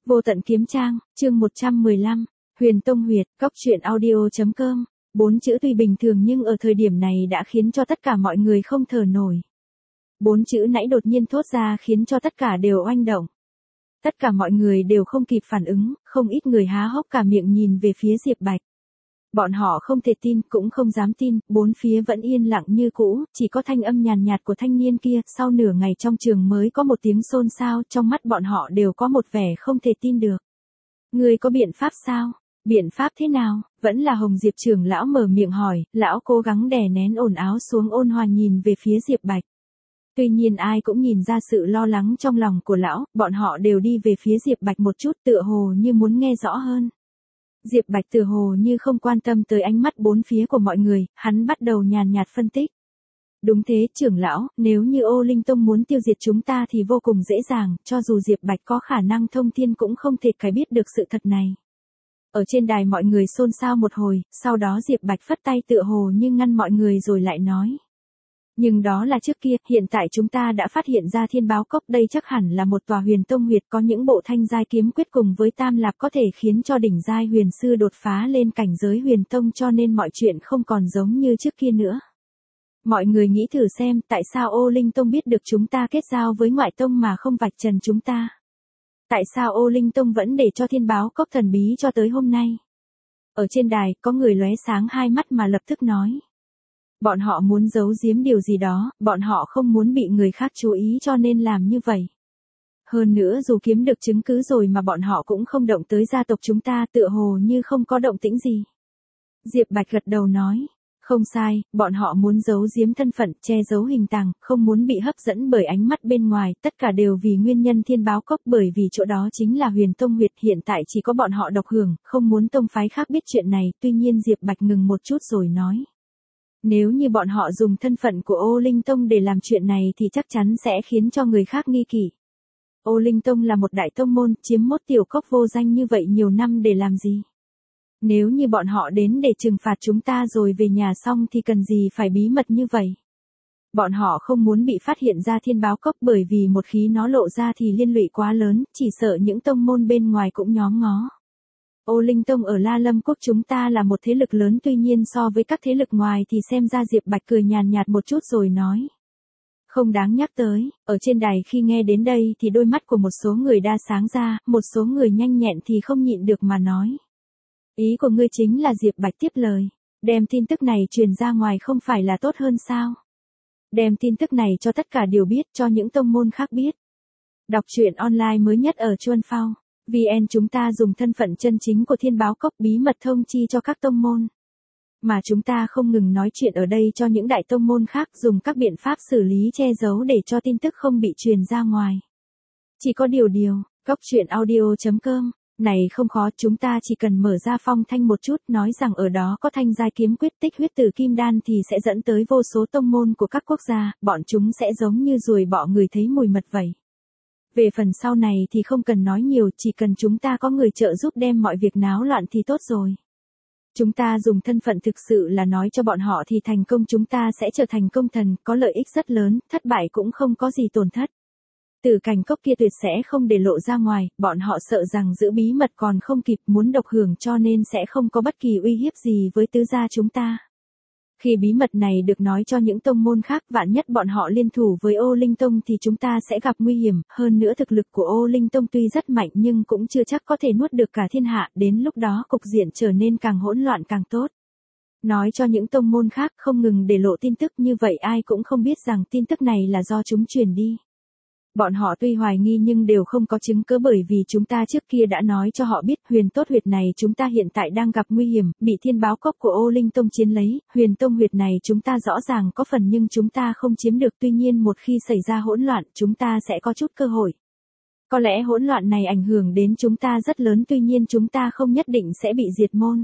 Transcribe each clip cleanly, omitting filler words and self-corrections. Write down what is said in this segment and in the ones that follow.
Vô tận kiếm trang, chương 115, Huyền Tông Huyệt, Cóc truyện audio.com. 4 chữ tuy bình thường nhưng ở thời điểm này đã khiến cho tất cả mọi người không thở nổi. 4 chữ nãy đột nhiên thốt ra khiến cho tất cả đều oanh động. Tất cả mọi người đều không kịp phản ứng, không ít người há hốc cả miệng nhìn về phía Diệp Bạch. Bọn họ không thể tin, cũng không dám tin, bốn phía vẫn yên lặng như cũ, chỉ có thanh âm nhàn nhạt của thanh niên kia, sau nửa ngày trong trường mới có một tiếng xôn xao, trong mắt bọn họ đều có một vẻ không thể tin được. Ngươi có biện pháp sao? Biện pháp thế nào? Vẫn là Hồng Diệp trưởng lão mở miệng hỏi, lão cố gắng đè nén ồn ào xuống, ôn hòa nhìn về phía Diệp Bạch. Tuy nhiên ai cũng nhìn ra sự lo lắng trong lòng của lão, bọn họ đều đi về phía Diệp Bạch một chút, tựa hồ như muốn nghe rõ hơn. Diệp Bạch tựa hồ như không quan tâm tới ánh mắt bốn phía của mọi người, hắn bắt đầu nhàn nhạt phân tích. Đúng thế, trưởng lão, nếu như Ô Linh Tông muốn tiêu diệt chúng ta thì vô cùng dễ dàng, cho dù Diệp Bạch có khả năng thông thiên cũng không thể cải biết được sự thật này. Ở trên đài mọi người xôn xao một hồi, sau đó Diệp Bạch phất tay tựa hồ như ngăn mọi người rồi lại nói. Nhưng đó là trước kia, hiện tại chúng ta đã phát hiện ra Thiên Báo Cốc, đây chắc hẳn là một tòa huyền tông huyệt, có những bộ thanh giai kiếm quyết cùng với tam lạp có thể khiến cho đỉnh giai huyền sư đột phá lên cảnh giới huyền tông, cho nên mọi chuyện không còn giống như trước kia nữa. Mọi người nghĩ thử xem, tại sao Ô Linh Tông biết được chúng ta kết giao với ngoại tông mà không vạch trần chúng ta? Tại sao Ô Linh Tông vẫn để cho Thiên Báo Cốc thần bí cho tới hôm nay? Ở trên đài, có người lóe sáng hai mắt mà lập tức nói. Bọn họ muốn giấu giếm điều gì đó, bọn họ không muốn bị người khác chú ý cho nên làm như vậy. Hơn nữa dù kiếm được chứng cứ rồi mà bọn họ cũng không động tới gia tộc chúng ta, tựa hồ như không có động tĩnh gì. Diệp Bạch gật đầu nói, không sai, bọn họ muốn giấu giếm thân phận, che giấu hình tàng, không muốn bị hấp dẫn bởi ánh mắt bên ngoài, tất cả đều vì nguyên nhân Thiên Báo Cốc, bởi vì chỗ đó chính là huyền tông huyệt, hiện tại chỉ có bọn họ độc hưởng, không muốn tông phái khác biết chuyện này. Tuy nhiên Diệp Bạch ngừng một chút rồi nói. Nếu như bọn họ dùng thân phận của Ô Linh Tông để làm chuyện này thì chắc chắn sẽ khiến cho người khác nghi kỵ. Ô Linh Tông là một đại tông môn, chiếm một tiểu cốc vô danh như vậy nhiều năm để làm gì? Nếu như bọn họ đến để trừng phạt chúng ta rồi về nhà xong thì cần gì phải bí mật như vậy? Bọn họ không muốn bị phát hiện ra Thiên Báo Cốc, bởi vì một khi nó lộ ra thì liên lụy quá lớn, chỉ sợ những tông môn bên ngoài cũng nhóm ngó. Ô Linh Tông ở La Lâm Quốc chúng ta là một thế lực lớn, tuy nhiên so với các thế lực ngoài thì xem ra. Diệp Bạch cười nhàn nhạt một chút rồi nói. Không đáng nhắc tới. Ở trên đài khi nghe đến đây thì đôi mắt của một số người đa sáng ra, một số người nhanh nhẹn thì không nhịn được mà nói. Ý của ngươi chính là Diệp Bạch tiếp lời. Đem tin tức này truyền ra ngoài không phải là tốt hơn sao? Đem tin tức này cho tất cả đều biết, cho những tông môn khác biết. Đọc truyện online mới nhất ở Chuan Phao VN, chúng ta dùng thân phận chân chính của Thiên Báo Cốc bí mật thông chi cho các tông môn. Mà chúng ta không ngừng nói chuyện ở đây cho những đại tông môn khác dùng các biện pháp xử lý che giấu để cho tin tức không bị truyền ra ngoài. Chỉ có điều, Cóc truyện audio.com, này không khó, chúng ta chỉ cần mở ra phong thanh một chút, nói rằng ở đó có thanh giai kiếm quyết tích huyết tử kim đan thì sẽ dẫn tới vô số tông môn của các quốc gia, bọn chúng sẽ giống như ruồi bọ người thấy mùi mật vậy. Về phần sau này thì không cần nói nhiều, chỉ cần chúng ta có người trợ giúp đem mọi việc náo loạn thì tốt rồi. Chúng ta dùng thân phận thực sự là nói cho bọn họ thì thành công chúng ta sẽ trở thành công thần, có lợi ích rất lớn, thất bại cũng không có gì tổn thất. Tử cảnh cốc kia tuyệt sẽ không để lộ ra ngoài, bọn họ sợ rằng giữ bí mật còn không kịp, muốn độc hưởng cho nên sẽ không có bất kỳ uy hiếp gì với tứ gia chúng ta. Khi bí mật này được nói cho những tông môn khác, vạn nhất bọn họ liên thủ với Ô Linh Tông thì chúng ta sẽ gặp nguy hiểm, hơn nữa thực lực của Ô Linh Tông tuy rất mạnh nhưng cũng chưa chắc có thể nuốt được cả thiên hạ, đến lúc đó cục diện trở nên càng hỗn loạn càng tốt. Nói cho những tông môn khác không ngừng để lộ tin tức, như vậy ai cũng không biết rằng tin tức này là do chúng truyền đi. Bọn họ tuy hoài nghi nhưng đều không có chứng cứ, bởi vì chúng ta trước kia đã nói cho họ biết huyền tốt huyệt này chúng ta hiện tại đang gặp nguy hiểm, bị Thiên Báo Cốc của Ô Linh Tông chiếm lấy, huyền tông huyệt này chúng ta rõ ràng có phần nhưng chúng ta không chiếm được, tuy nhiên một khi xảy ra hỗn loạn chúng ta sẽ có chút cơ hội. Có lẽ hỗn loạn này ảnh hưởng đến chúng ta rất lớn, tuy nhiên chúng ta không nhất định sẽ bị diệt môn.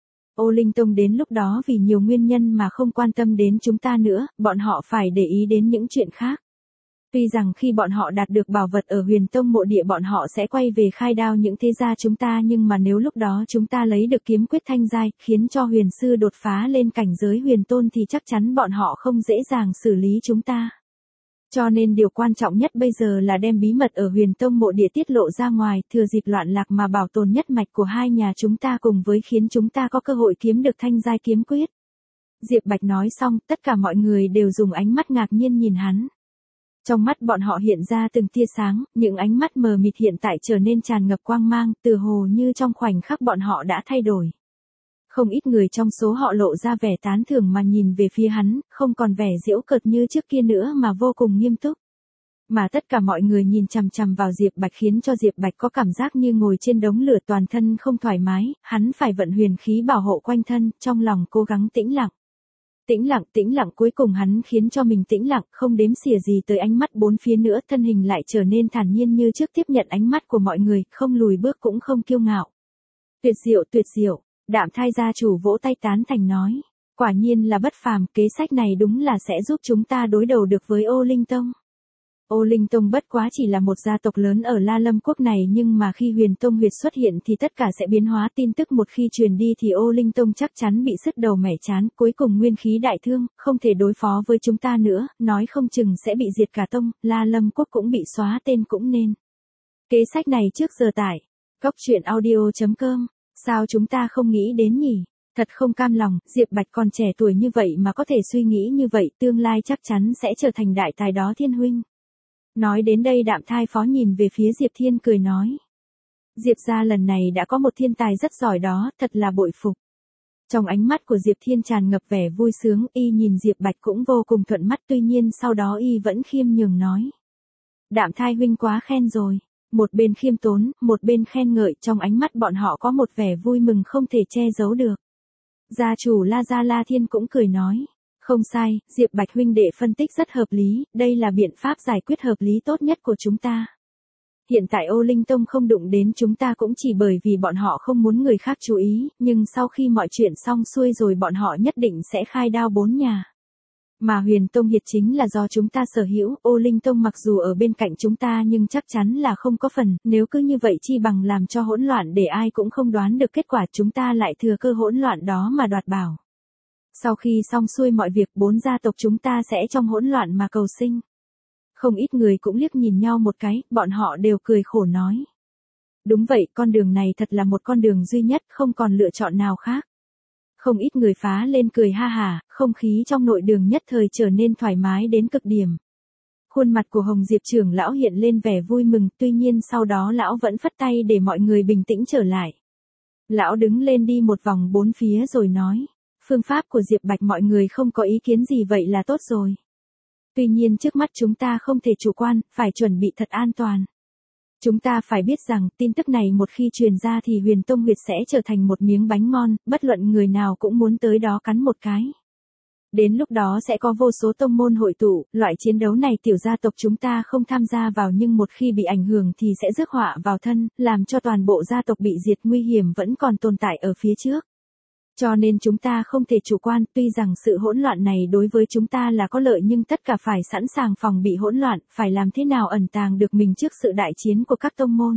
Ô Linh Tông đến lúc đó vì nhiều nguyên nhân mà không quan tâm đến chúng ta nữa, bọn họ phải để ý đến những chuyện khác. Tuy rằng khi bọn họ đạt được bảo vật ở huyền tông mộ địa bọn họ sẽ quay về khai đao những thế gia chúng ta, nhưng mà nếu lúc đó chúng ta lấy được kiếm quyết thanh giai, khiến cho huyền sư đột phá lên cảnh giới huyền tôn thì chắc chắn bọn họ không dễ dàng xử lý chúng ta. Cho nên điều quan trọng nhất bây giờ là đem bí mật ở Huyền Tông mộ địa tiết lộ ra ngoài, thừa dịp loạn lạc mà bảo tồn nhất mạch của hai nhà chúng ta cùng với khiến chúng ta có cơ hội kiếm được thanh giai kiếm quyết. Diệp Bạch nói xong, tất cả mọi người đều dùng ánh mắt ngạc nhiên nhìn hắn. Trong mắt bọn họ hiện ra từng tia sáng, những ánh mắt mờ mịt hiện tại trở nên tràn ngập quang mang, tựa hồ như trong khoảnh khắc bọn họ đã thay đổi. Không ít người trong số họ lộ ra vẻ tán thưởng mà nhìn về phía hắn, không còn vẻ giễu cợt như trước kia nữa mà vô cùng nghiêm túc. Mà tất cả mọi người nhìn chằm chằm vào Diệp Bạch khiến cho Diệp Bạch có cảm giác như ngồi trên đống lửa toàn thân không thoải mái, hắn phải vận huyền khí bảo hộ quanh thân, trong lòng cố gắng tĩnh lặng. Tĩnh lặng cuối cùng hắn khiến cho mình tĩnh lặng, không đếm xỉa gì tới ánh mắt bốn phía nữa, thân hình lại trở nên thản nhiên như trước tiếp nhận ánh mắt của mọi người, không lùi bước cũng không kiêu ngạo. Tuyệt diệu, Đạm Thai gia chủ vỗ tay tán thành nói. Quả nhiên là bất phàm, kế sách này đúng là sẽ giúp chúng ta đối đầu được với Ô Linh Tông. Ô Linh Tông bất quá chỉ là một gia tộc lớn ở La Lâm Quốc này nhưng mà khi Huyền Tông huyệt xuất hiện thì tất cả sẽ biến hóa, tin tức một khi truyền đi thì Ô Linh Tông chắc chắn bị sứt đầu mẻ trán, cuối cùng nguyên khí đại thương, không thể đối phó với chúng ta nữa, nói không chừng sẽ bị diệt cả tông, La Lâm Quốc cũng bị xóa tên cũng nên. Kế sách này trước giờ tải. Coctruyện.audio.com. Sao chúng ta không nghĩ đến nhỉ? Thật không cam lòng, Diệp Bạch còn trẻ tuổi như vậy mà có thể suy nghĩ như vậy, tương lai chắc chắn sẽ trở thành đại tài đó Thiên huynh. Nói đến đây Đạm Thai phó nhìn về phía Diệp Thiên cười nói. Diệp gia lần này đã có một thiên tài rất giỏi đó, thật là bội phục. Trong ánh mắt của Diệp Thiên tràn ngập vẻ vui sướng, y nhìn Diệp Bạch cũng vô cùng thuận mắt, tuy nhiên sau đó y vẫn khiêm nhường nói. Đạm Thai huynh quá khen rồi. Một bên khiêm tốn, một bên khen ngợi, trong ánh mắt bọn họ có một vẻ vui mừng không thể che giấu được. Gia chủ La Gia La Thiên cũng cười nói. Không sai, Diệp Bạch huynh đệ phân tích rất hợp lý, đây là biện pháp giải quyết hợp lý tốt nhất của chúng ta. Hiện tại Ô Linh Tông không đụng đến chúng ta cũng chỉ bởi vì bọn họ không muốn người khác chú ý, nhưng sau khi mọi chuyện xong xuôi rồi bọn họ nhất định sẽ khai đao bốn nhà. Mà Huyền Tông Hiệt chính là do chúng ta sở hữu, Ô Linh Tông mặc dù ở bên cạnh chúng ta nhưng chắc chắn là không có phần, nếu cứ như vậy chi bằng làm cho hỗn loạn để ai cũng không đoán được kết quả, chúng ta lại thừa cơ hỗn loạn đó mà đoạt bảo. Sau khi xong xuôi mọi việc, bốn gia tộc chúng ta sẽ trong hỗn loạn mà cầu sinh. Không ít người cũng liếc nhìn nhau một cái, bọn họ đều cười khổ nói. Đúng vậy, con đường này thật là một con đường duy nhất, không còn lựa chọn nào khác. Không ít người phá lên cười ha hả, không khí trong nội đường nhất thời trở nên thoải mái đến cực điểm. Khuôn mặt của Hồng Diệp trưởng lão hiện lên vẻ vui mừng, tuy nhiên sau đó lão vẫn phất tay để mọi người bình tĩnh trở lại. Lão đứng lên đi một vòng bốn phía rồi nói. Phương pháp của Diệp Bạch mọi người không có ý kiến gì vậy là tốt rồi. Tuy nhiên trước mắt chúng ta không thể chủ quan, phải chuẩn bị thật an toàn. Chúng ta phải biết rằng tin tức này một khi truyền ra thì Huyền Tông huyệt sẽ trở thành một miếng bánh ngon, bất luận người nào cũng muốn tới đó cắn một cái. Đến lúc đó sẽ có vô số tông môn hội tụ, loại chiến đấu này tiểu gia tộc chúng ta không tham gia vào nhưng một khi bị ảnh hưởng thì sẽ rước họa vào thân, làm cho toàn bộ gia tộc bị diệt, nguy hiểm vẫn còn tồn tại ở phía trước. Cho nên chúng ta không thể chủ quan, tuy rằng sự hỗn loạn này đối với chúng ta là có lợi nhưng tất cả phải sẵn sàng phòng bị hỗn loạn, phải làm thế nào ẩn tàng được mình trước sự đại chiến của các tông môn.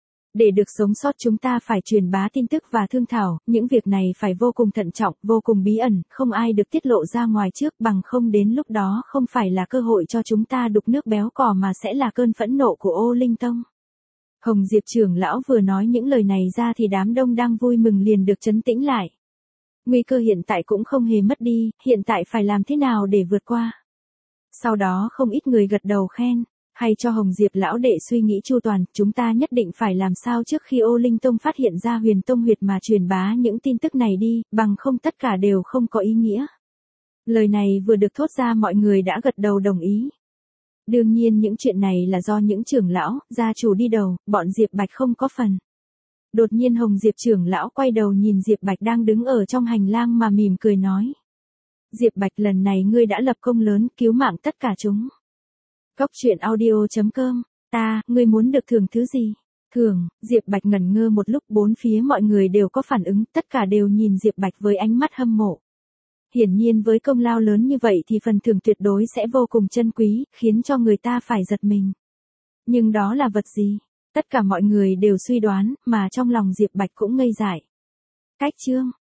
Để được sống sót chúng ta phải truyền bá tin tức và thương thảo, những việc này phải vô cùng thận trọng, vô cùng bí ẩn, không ai được tiết lộ ra ngoài trước, bằng không đến lúc đó không phải là cơ hội cho chúng ta đục nước béo cò mà sẽ là cơn phẫn nộ của Ô Linh Tông. Hồng Diệp trưởng lão vừa nói những lời này ra thì đám đông đang vui mừng liền được trấn tĩnh lại. Nguy cơ hiện tại cũng không hề mất đi, hiện tại phải làm thế nào để vượt qua. Sau đó không ít người gật đầu khen, hay cho Hồng Diệp lão đệ suy nghĩ chu toàn, chúng ta nhất định phải làm sao trước khi Ô Linh Tông phát hiện ra Huyền Tông huyệt mà truyền bá những tin tức này đi, bằng không tất cả đều không có ý nghĩa. Lời này vừa được thốt ra mọi người đã gật đầu đồng ý. Đương nhiên những chuyện này là do những trưởng lão, gia chủ đi đầu, bọn Diệp Bạch không có phần. Đột nhiên Hồng Diệp trưởng lão quay đầu nhìn Diệp Bạch đang đứng ở trong hành lang mà mỉm cười nói. Diệp Bạch lần này ngươi đã lập công lớn, cứu mạng tất cả chúng. Coctruyện.audio.com. Ngươi muốn được thưởng thứ gì? Thưởng, Diệp Bạch ngẩn ngơ một lúc, bốn phía mọi người đều có phản ứng, tất cả đều nhìn Diệp Bạch với ánh mắt hâm mộ. Hiển nhiên với công lao lớn như vậy thì phần thưởng tuyệt đối sẽ vô cùng chân quý, khiến cho người ta phải giật mình. Nhưng đó là vật gì? Tất cả mọi người đều suy đoán, mà trong lòng Diệp Bạch cũng ngây dại. Cách chương